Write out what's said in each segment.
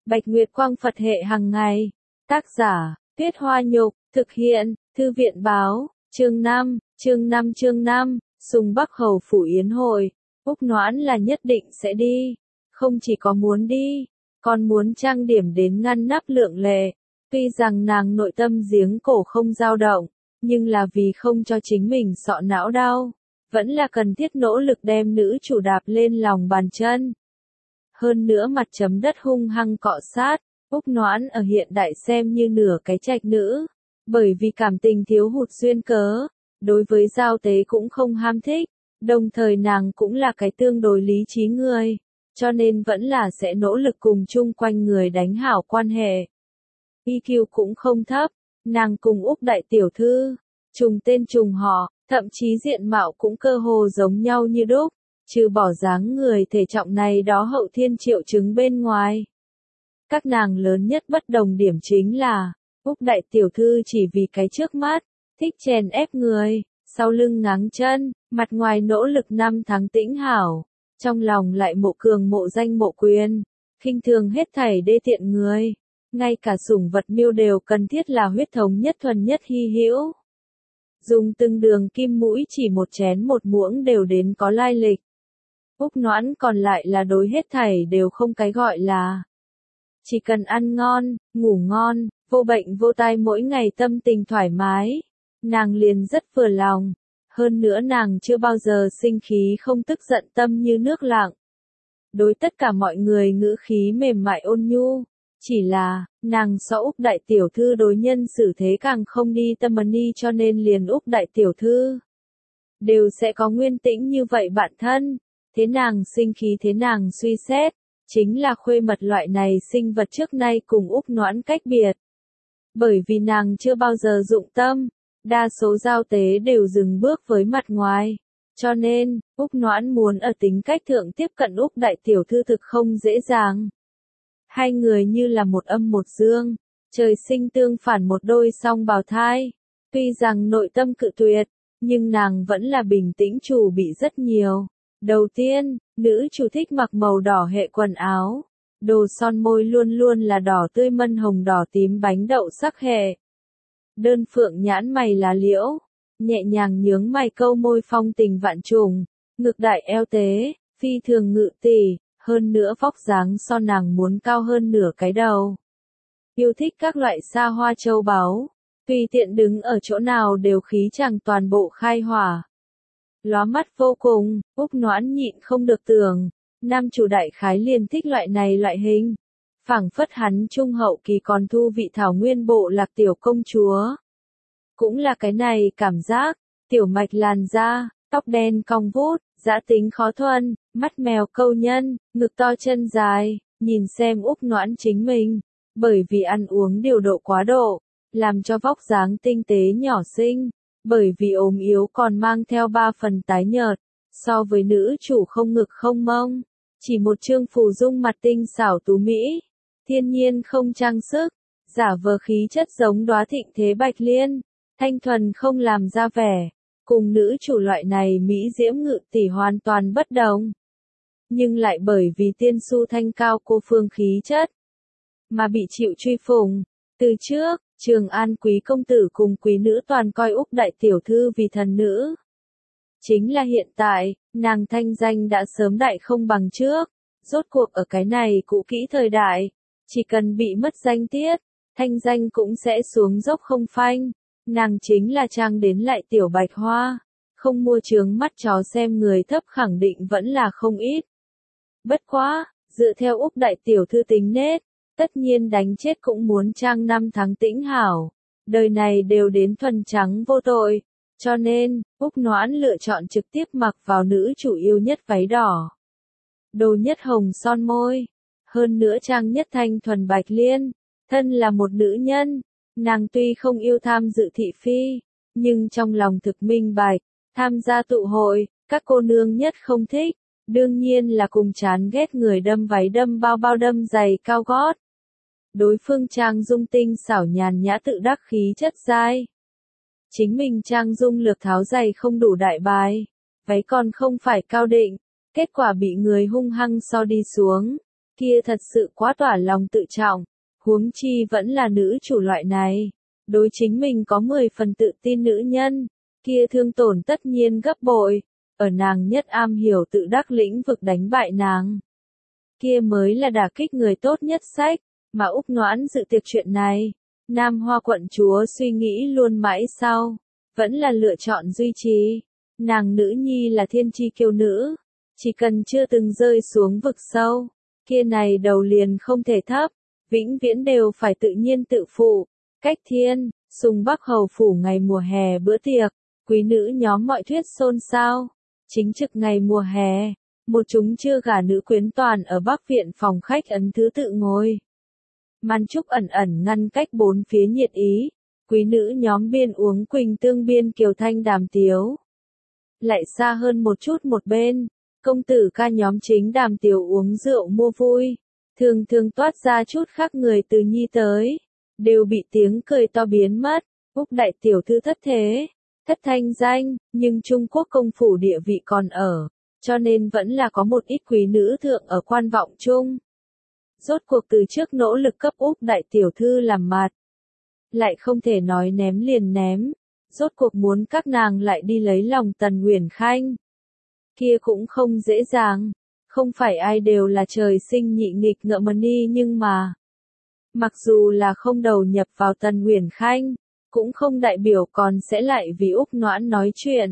Bạch Nguyệt Quang Phật hệ hàng ngày. Tác giả, Tuyết Hoa Nhục, thực hiện, Thư viện Báo, chương 5, Sùng Bắc Hầu Phủ Yến hội. Úc Noãn là nhất định sẽ đi. Không chỉ có muốn đi, còn muốn trang điểm đến ngăn nắp lượng lệ. Tuy rằng nàng nội tâm giếng cổ không dao động, nhưng là vì không cho chính mình sọ não đau, vẫn là cần thiết nỗ lực đem nữ chủ đạp lên lòng bàn chân. Hơn nữa mặt chấm đất hung hăng cọ sát, Úc Noãn ở hiện đại xem như nửa cái trạch nữ, bởi vì cảm tình thiếu hụt duyên cớ, đối với giao tế cũng không ham thích, đồng thời nàng cũng là cái tương đối lý trí người, cho nên vẫn là sẽ nỗ lực cùng chung quanh người đánh hảo quan hệ. EQ cũng không thấp, nàng cùng Úc đại tiểu thư, trùng tên trùng họ, thậm chí diện mạo cũng cơ hồ giống nhau như đúc, trừ bỏ dáng người thể trọng này đó hậu thiên triệu chứng bên ngoài. Các nàng lớn nhất bất đồng điểm chính là, Úc đại tiểu thư chỉ vì cái trước mắt, thích chèn ép người, sau lưng ngáng chân, mặt ngoài nỗ lực năm tháng tĩnh hảo, trong lòng lại mộ cường mộ danh mộ quyền, khinh thường hết thảy đê tiện người, ngay cả sủng vật miêu đều cần thiết là huyết thống nhất thuần nhất hy hữu. Dùng từng đường kim mũi chỉ một chén một muỗng đều đến có lai lịch. Úc Noãn còn lại là đối hết thảy đều không cái gọi là. Chỉ cần ăn ngon, ngủ ngon, vô bệnh vô tai mỗi ngày tâm tình thoải mái, nàng liền rất vừa lòng. Hơn nữa nàng chưa bao giờ sinh khí không tức giận tâm như nước lặng. Đối tất cả mọi người ngữ khí mềm mại ôn nhu, chỉ là, nàng so Úc đại tiểu thư đối nhân xử thế càng không đi tâm ni cho nên liền Úc đại tiểu thư đều sẽ có nguyên tĩnh như vậy bạn thân, thế nàng sinh khí thế nàng suy xét, chính là khuê mật loại này sinh vật trước nay cùng Úc Noãn cách biệt. Bởi vì nàng chưa bao giờ dụng tâm, đa số giao tế đều dừng bước với mặt ngoài, cho nên, Úc Noãn muốn ở tính cách thượng tiếp cận Úc đại tiểu thư thực không dễ dàng. Hai người như là một âm một dương, trời sinh tương phản một đôi song bào thai. Tuy rằng nội tâm cự tuyệt, nhưng nàng vẫn là bình tĩnh chủ bị rất nhiều. Đầu tiên, nữ chủ thích mặc màu đỏ hệ quần áo. Đồ son môi luôn luôn là đỏ tươi mân hồng đỏ tím bánh đậu sắc hệ. Đơn phượng nhãn mày lá liễu, nhẹ nhàng nhướng mày câu môi phong tình vạn trùng, ngực đại eo tế, phi thường ngự tỷ. Hơn nữa vóc dáng so nàng muốn cao hơn nửa cái đầu. Yêu thích các loại xa hoa châu báu, tùy tiện đứng ở chỗ nào đều khí chàng toàn bộ khai hỏa. Lóa mắt vô cùng, Úc Noãn nhịn không được tưởng, nam chủ đại khái liền thích loại này loại hình. Phảng phất hắn trung hậu kỳ còn thu vị thảo nguyên bộ lạc tiểu công chúa. Cũng là cái này cảm giác, tiểu mạch làn da, tóc đen cong vút, dã tính khó thuần, mắt mèo câu nhân, ngực to chân dài, nhìn xem Úc Noãn chính mình, bởi vì ăn uống điều độ quá độ, làm cho vóc dáng tinh tế nhỏ xinh, bởi vì ốm yếu còn mang theo 3 phần tái nhợt, so với nữ chủ không ngực không mông, chỉ một trương phù dung mặt tinh xảo tú mỹ, thiên nhiên không trang sức, giả vờ khí chất giống đóa thịnh thế bạch liên, thanh thuần không làm ra vẻ. Cùng nữ chủ loại này Mỹ diễm ngự tỷ hoàn toàn bất đồng. Nhưng lại bởi vì tiên su thanh cao cô phương khí chất, mà bị chịu truy phủng. Từ trước, Trường An quý công tử cùng quý nữ toàn coi Úc đại tiểu thư vì thần nữ. Chính là hiện tại, nàng thanh danh đã sớm đại không bằng trước. Rốt cuộc ở cái này cũ kỹ thời đại, chỉ cần bị mất danh tiết, thanh danh cũng sẽ xuống dốc không phanh. Nàng chính là trang đến lại tiểu bạch hoa, không mua chướng mắt chó xem người thấp khẳng định vẫn là không ít. Bất quá, dựa theo Úc đại tiểu thư tính nết, tất nhiên đánh chết cũng muốn trang 5 tháng tĩnh hảo, đời này đều đến thuần trắng vô tội, cho nên, Úc Noãn lựa chọn trực tiếp mặc vào nữ chủ yêu nhất váy đỏ. Đồ nhất hồng son môi, hơn nữa trang nhất thanh thuần bạch liên, thân là một nữ nhân. Nàng tuy không yêu tham dự thị phi, nhưng trong lòng thực minh bạch, tham gia tụ hội, các cô nương nhất không thích, đương nhiên là cùng chán ghét người đâm váy đâm bao bao đâm giày cao gót. Đối phương trang dung tinh xảo nhàn nhã tự đắc khí chất dai. Chính mình trang dung lược tháo giày không đủ đại bài, váy còn không phải cao định, kết quả bị người hung hăng so đi xuống. Kia thật sự quá tỏa lòng tự trọng, huống chi vẫn là nữ chủ loại này. Đối chính mình có 10 phần tự tin nữ nhân, kia thương tổn tất nhiên gấp bội, ở nàng nhất am hiểu tự đắc lĩnh vực đánh bại nàng. Kia mới là đả kích người tốt nhất sách, mà Úc Noãn dự tiệc chuyện này. Nam Hoa quận chúa suy nghĩ luôn mãi sau, vẫn là lựa chọn duy trì. Nàng nữ nhi là thiên chi kiêu nữ, chỉ cần chưa từng rơi xuống vực sâu, kia này đầu liền không thể thấp, vĩnh viễn đều phải tự nhiên tự phụ. Cách thiên, Sùng Bắc hầu phủ ngày mùa hè bữa tiệc, quý nữ nhóm mọi thuyết xôn xao. Chính trực ngày mùa hè, một chúng chưa gả nữ quyến toàn ở Bắc viện phòng khách ấn thứ tự ngồi. Màn trúc ẩn ẩn ngăn cách bốn phía nhiệt ý, quý nữ nhóm biên uống quỳnh tương biên kiều thanh đàm tiếu. Lại xa hơn một chút một bên, công tử ca nhóm chính đàm tiếu uống rượu mua vui, thường thường toát ra chút khác người từ nhi tới, đều bị tiếng cười to biến mất. Úc đại tiểu thư thất thế, thất thanh danh, nhưng Trung Quốc công phủ địa vị còn ở, cho nên vẫn là có một ít quý nữ thượng ở quan vọng chung. Rốt cuộc từ trước nỗ lực cấp Úc đại tiểu thư làm mặt, lại không thể nói ném liền ném, rốt cuộc muốn các nàng lại đi lấy lòng Tần Uyển Khanh. Kia cũng không dễ dàng, không phải ai đều là trời sinh nhị nghịch ngợm ni, nhưng mà mặc dù là không đầu nhập vào Tần Uyển Khanh, cũng không đại biểu còn sẽ lại vì Úc Noãn nói chuyện.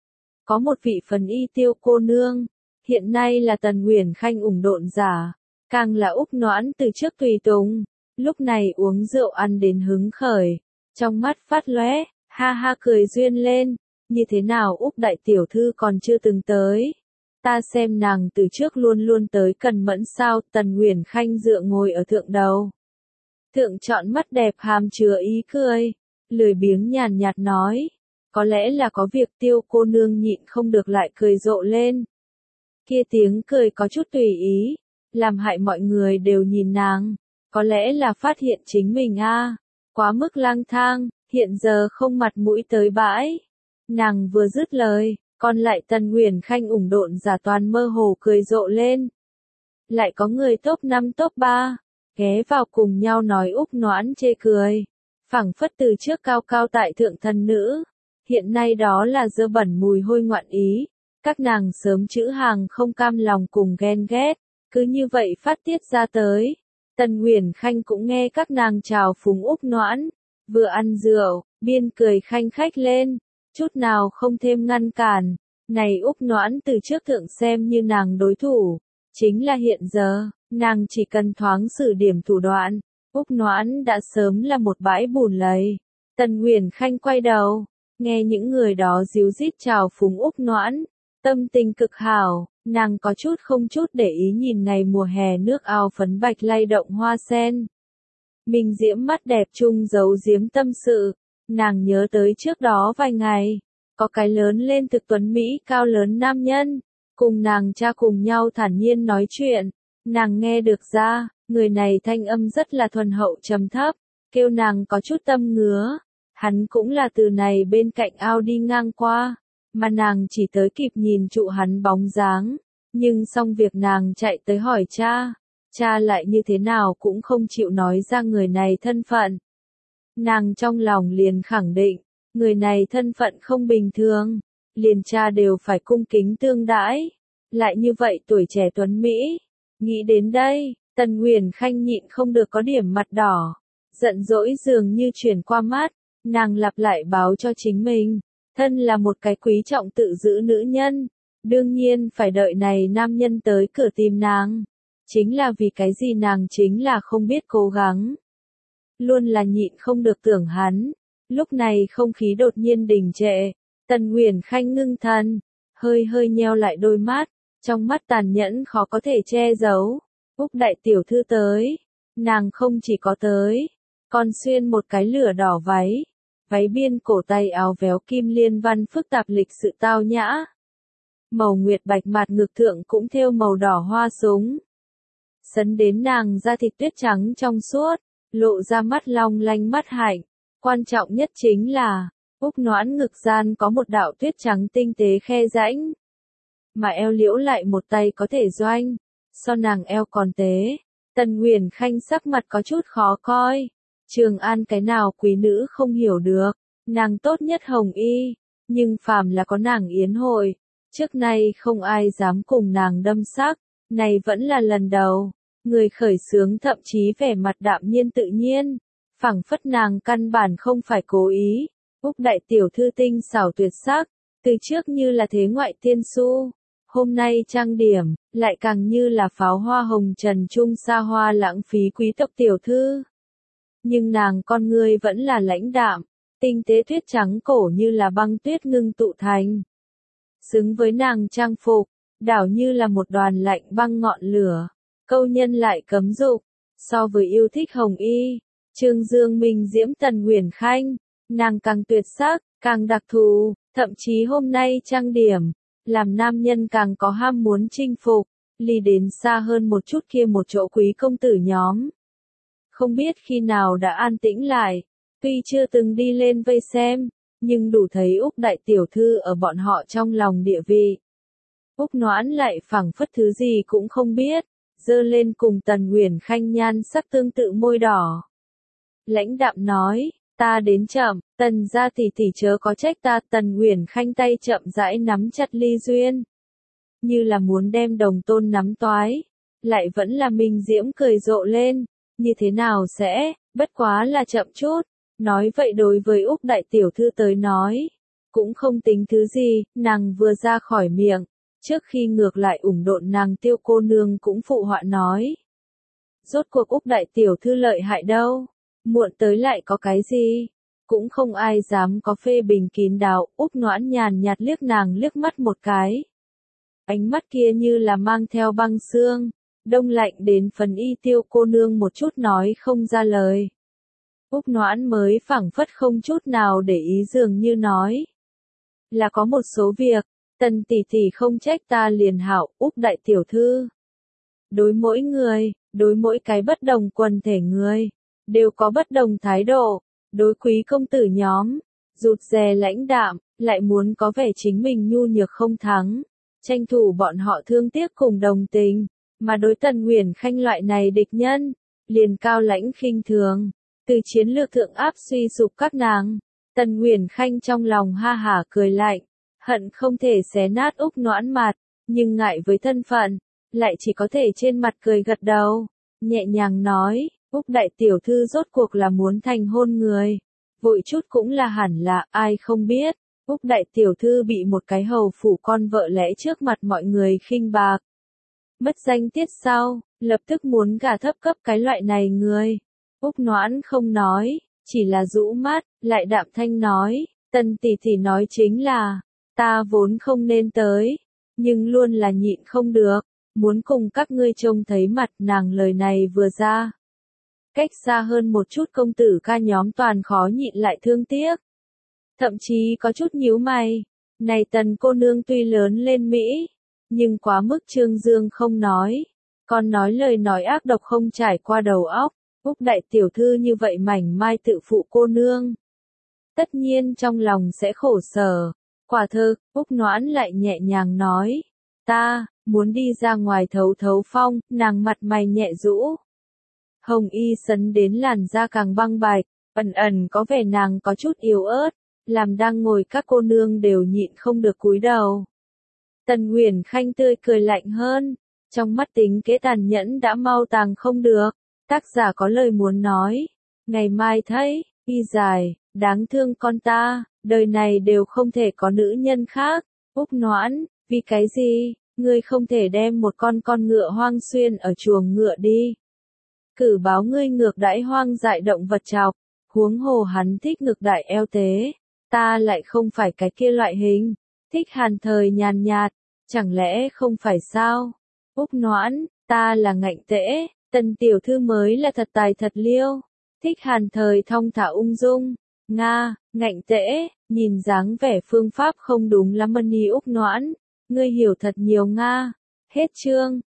Có một vị phần y tiêu cô nương, hiện nay là Tần Uyển Khanh ủng độn giả, càng là Úc Noãn từ trước tùy tùng, lúc này uống rượu ăn đến hứng khởi, trong mắt phát lóe, ha ha cười duyên lên, như thế nào Úc đại tiểu thư còn chưa từng tới. Ta xem nàng từ trước luôn luôn tới cần mẫn sao. Tần Uyển Khanh dựa ngồi ở thượng đầu. Thượng chọn mắt đẹp hàm chứa ý cười, lười biếng nhàn nhạt nói, có lẽ là có việc tiêu cô nương nhịn không được lại cười rộ lên. Kia tiếng cười có chút tùy ý, làm hại mọi người đều nhìn nàng, có lẽ là phát hiện chính mình quá mức lang thang, hiện giờ không mặt mũi tới bãi. Nàng vừa dứt lời, còn lại Tần Uyển Khanh ủng độn giả toàn mơ hồ cười rộ lên. Lại có người top 5 top 3, ghé vào cùng nhau nói Úc Noãn chê cười, phảng phất từ trước cao cao tại thượng thần nữ, hiện nay đó là dơ bẩn mùi hôi ngoạn ý, các nàng sớm chữ hàng không cam lòng cùng ghen ghét, cứ như vậy phát tiết ra tới. Tần Uyển Khanh cũng nghe các nàng chào phúng Úc Noãn, vừa ăn rượu, biên cười khanh khách lên, chút nào không thêm ngăn cản. Này Úc Noãn từ trước thượng xem như nàng đối thủ, chính là hiện giờ, nàng chỉ cần thoáng sử điểm thủ đoạn, Úc Noãn đã sớm là một bãi bùn lầy. Tần Uyển Khanh quay đầu, nghe những người đó díu dít chào phúng Úc Noãn, tâm tình cực hảo, nàng có chút không chút để ý nhìn ngày mùa hè nước ao phấn bạch lay động hoa sen. Mình diễm mắt đẹp chung giấu giếm tâm sự, nàng nhớ tới trước đó vài ngày, có cái lớn lên thực tuấn Mỹ cao lớn nam nhân, cùng nàng cha cùng nhau thản nhiên nói chuyện, nàng nghe được ra, người này thanh âm rất là thuần hậu trầm thấp, kêu nàng có chút tâm ngứa, hắn cũng là từ này bên cạnh ao đi ngang qua, mà nàng chỉ tới kịp nhìn trụ hắn bóng dáng, nhưng xong việc nàng chạy tới hỏi cha, cha lại như thế nào cũng không chịu nói ra người này thân phận. Nàng trong lòng liền khẳng định, người này thân phận không bình thường, liền cha đều phải cung kính tương đãi, lại như vậy tuổi trẻ tuấn Mỹ. Nghĩ đến đây, Tần Uyển Khanh nhịn không được có điểm mặt đỏ, giận dỗi dường như chuyển qua mắt, nàng lặp lại báo cho chính mình, thân là một cái quý trọng tự giữ nữ nhân, đương nhiên phải đợi này nam nhân tới cửa tìm nàng, chính là vì cái gì nàng chính là không biết cố gắng. Luôn là nhịn không được tưởng hắn, lúc này không khí đột nhiên đình trệ, Tần Uyển Khanh ngưng thần, hơi hơi nheo lại đôi mắt, trong mắt tàn nhẫn khó có thể che giấu. Úc đại tiểu thư tới, nàng không chỉ có tới, còn xuyên một cái lửa đỏ váy, váy biên cổ tay áo véo kim liên văn phức tạp lịch sự tao nhã. Màu nguyệt bạch mặt ngực thượng cũng thêu màu đỏ hoa súng. Sấn đến nàng da thịt tuyết trắng trong suốt, lộ ra mắt long lanh mắt hạnh. Quan trọng nhất chính là, Úc Noãn ngực gian có một đạo tuyết trắng tinh tế khe rãnh. Mà eo liễu lại một tay có thể doanh. so nàng eo còn tế. Tần Uyển Khanh sắc mặt có chút khó coi. Trường An cái nào quý nữ không hiểu được, nàng tốt nhất Hồng Y, nhưng phàm là có nàng yến hội, trước nay không ai dám cùng nàng đâm sắc, này vẫn là lần đầu. Người khởi xướng thậm chí vẻ mặt đạm nhiên tự nhiên, phảng phất nàng căn bản không phải cố ý. Úc đại tiểu thư tinh xảo tuyệt sắc, từ trước như là thế ngoại tiên su, hôm nay trang điểm, lại càng như là pháo hoa hồng trần trung xa hoa lãng phí quý tộc tiểu thư. Nhưng nàng con người vẫn là lãnh đạm, tinh tế tuyết trắng cổ như là băng tuyết ngưng tụ thành. Xứng với nàng trang phục, đảo như là một đoàn lạnh băng ngọn lửa, câu nhân lại cấm dục. So với yêu thích Hồng Y, Trương Dương Minh diễm Tần Uyển Khanh, nàng càng tuyệt sắc, càng đặc thù, thậm chí hôm nay trang điểm, làm nam nhân càng có ham muốn chinh phục, ly đến xa hơn một chút kia một chỗ quý công tử nhóm. Không biết khi nào đã an tĩnh lại, tuy chưa từng đi lên vây xem, nhưng đủ thấy Úc đại tiểu thư ở bọn họ trong lòng địa vị. Úc Noãn lại phảng phất thứ gì cũng không biết, giơ lên cùng Tần Uyển Khanh nhan sắc tương tự môi đỏ. Lãnh đạm nói, ta đến chậm, Tần gia tỷ tỷ chớ có trách ta. Tần Uyển Khanh tay chậm rãi nắm chặt ly duyên, như là muốn đem đồng tôn nắm toái, lại vẫn là Minh Diễm cười rộ lên, như thế nào sẽ, bất quá là chậm chút. Nói vậy đối với Úc đại tiểu thư tới nói, cũng không tính thứ gì. Nàng vừa ra khỏi miệng, trước khi ngược lại ủng độn nàng Tiêu cô nương cũng phụ họa nói, rốt cuộc Úc đại tiểu thư lợi hại đâu, muộn tới lại có cái gì, cũng không ai dám có phê bình kín đáo. Úc Noãn nhàn nhạt liếc nàng liếc mắt một cái, ánh mắt kia như là mang theo băng xương, đông lạnh đến phần y. Tiêu cô nương một chút nói không ra lời. Úc Noãn mới phảng phất không chút nào để ý, dường như nói, là có một số việc, Tần tỷ tỷ không trách ta liền hảo. Úc đại tiểu thư, đối mỗi người, đối mỗi cái bất đồng quần thể người, đều có bất đồng thái độ. Đối quý công tử nhóm, rụt rè lãnh đạm, lại muốn có vẻ chính mình nhu nhược không thắng, tranh thủ bọn họ thương tiếc cùng đồng tình. Mà đối Tần Uyển Khanh loại này địch nhân, liền cao lãnh khinh thường, từ chiến lược thượng áp suy sụp các nàng. Tần Uyển Khanh trong lòng ha hả cười lạnh, hận không thể xé nát Úc Noãn mặt, nhưng ngại với thân phận, lại chỉ có thể trên mặt cười gật đầu, nhẹ nhàng nói, Úc đại tiểu thư rốt cuộc là muốn thành hôn người, vội chút cũng là hẳn là, ai không biết, Úc đại tiểu thư bị một cái hầu phủ con vợ lẽ trước mặt mọi người khinh bạc, mất danh tiết sau, lập tức muốn gả thấp cấp cái loại này người. Úc Noãn không nói, chỉ là rũ mắt, lại đạm thanh nói, Tần tỷ tỷ nói chính là, ta vốn không nên tới, nhưng luôn là nhịn không được, muốn cùng các ngươi trông thấy mặt. Nàng lời này vừa ra, cách xa hơn một chút công tử ca nhóm toàn khó nhịn lại thương tiếc. Thậm chí có chút nhíu mày, này Tần cô nương tuy lớn lên Mỹ, nhưng quá mức trương dương không nói, còn nói lời nói ác độc không trải qua đầu óc. Úc đại tiểu thư như vậy mảnh mai tự phụ cô nương, tất nhiên trong lòng sẽ khổ sở. Quả thực, Úc Noãn lại nhẹ nhàng nói, ta muốn đi ra ngoài thấu thấu phong. Nàng mặt mày nhẹ rũ, hồng y sấn đến làn da càng băng bạch, ẩn ẩn có vẻ nàng có chút yếu ớt, làm đang ngồi các cô nương đều nhịn không được cúi đầu. Tần Uyển Khanh tươi cười lạnh hơn, trong mắt tính kế tàn nhẫn đã mau tàng không được. Tác giả có lời muốn nói, ngày mai thấy, y dài, đáng thương con ta, đời này đều không thể có nữ nhân khác. Úc Noãn, vì cái gì, ngươi không thể đem một con ngựa hoang xuyên ở chuồng ngựa đi. Cử báo ngươi ngược đãi hoang dại động vật chọc, huống hồ hắn thích ngược đãi eo tế, ta lại không phải cái kia loại hình, thích hàn thời nhàn nhạt, chẳng lẽ không phải sao? Úc Noãn, ta là ngạnh tễ. Tần tiểu thư mới là thật tài thật liêu, thích hàn thời thong thả ung dung. Nga, ngạnh tễ, nhìn dáng vẻ phương pháp không đúng lắm. Úc Noãn, ngươi hiểu thật nhiều Nga. Hết chương.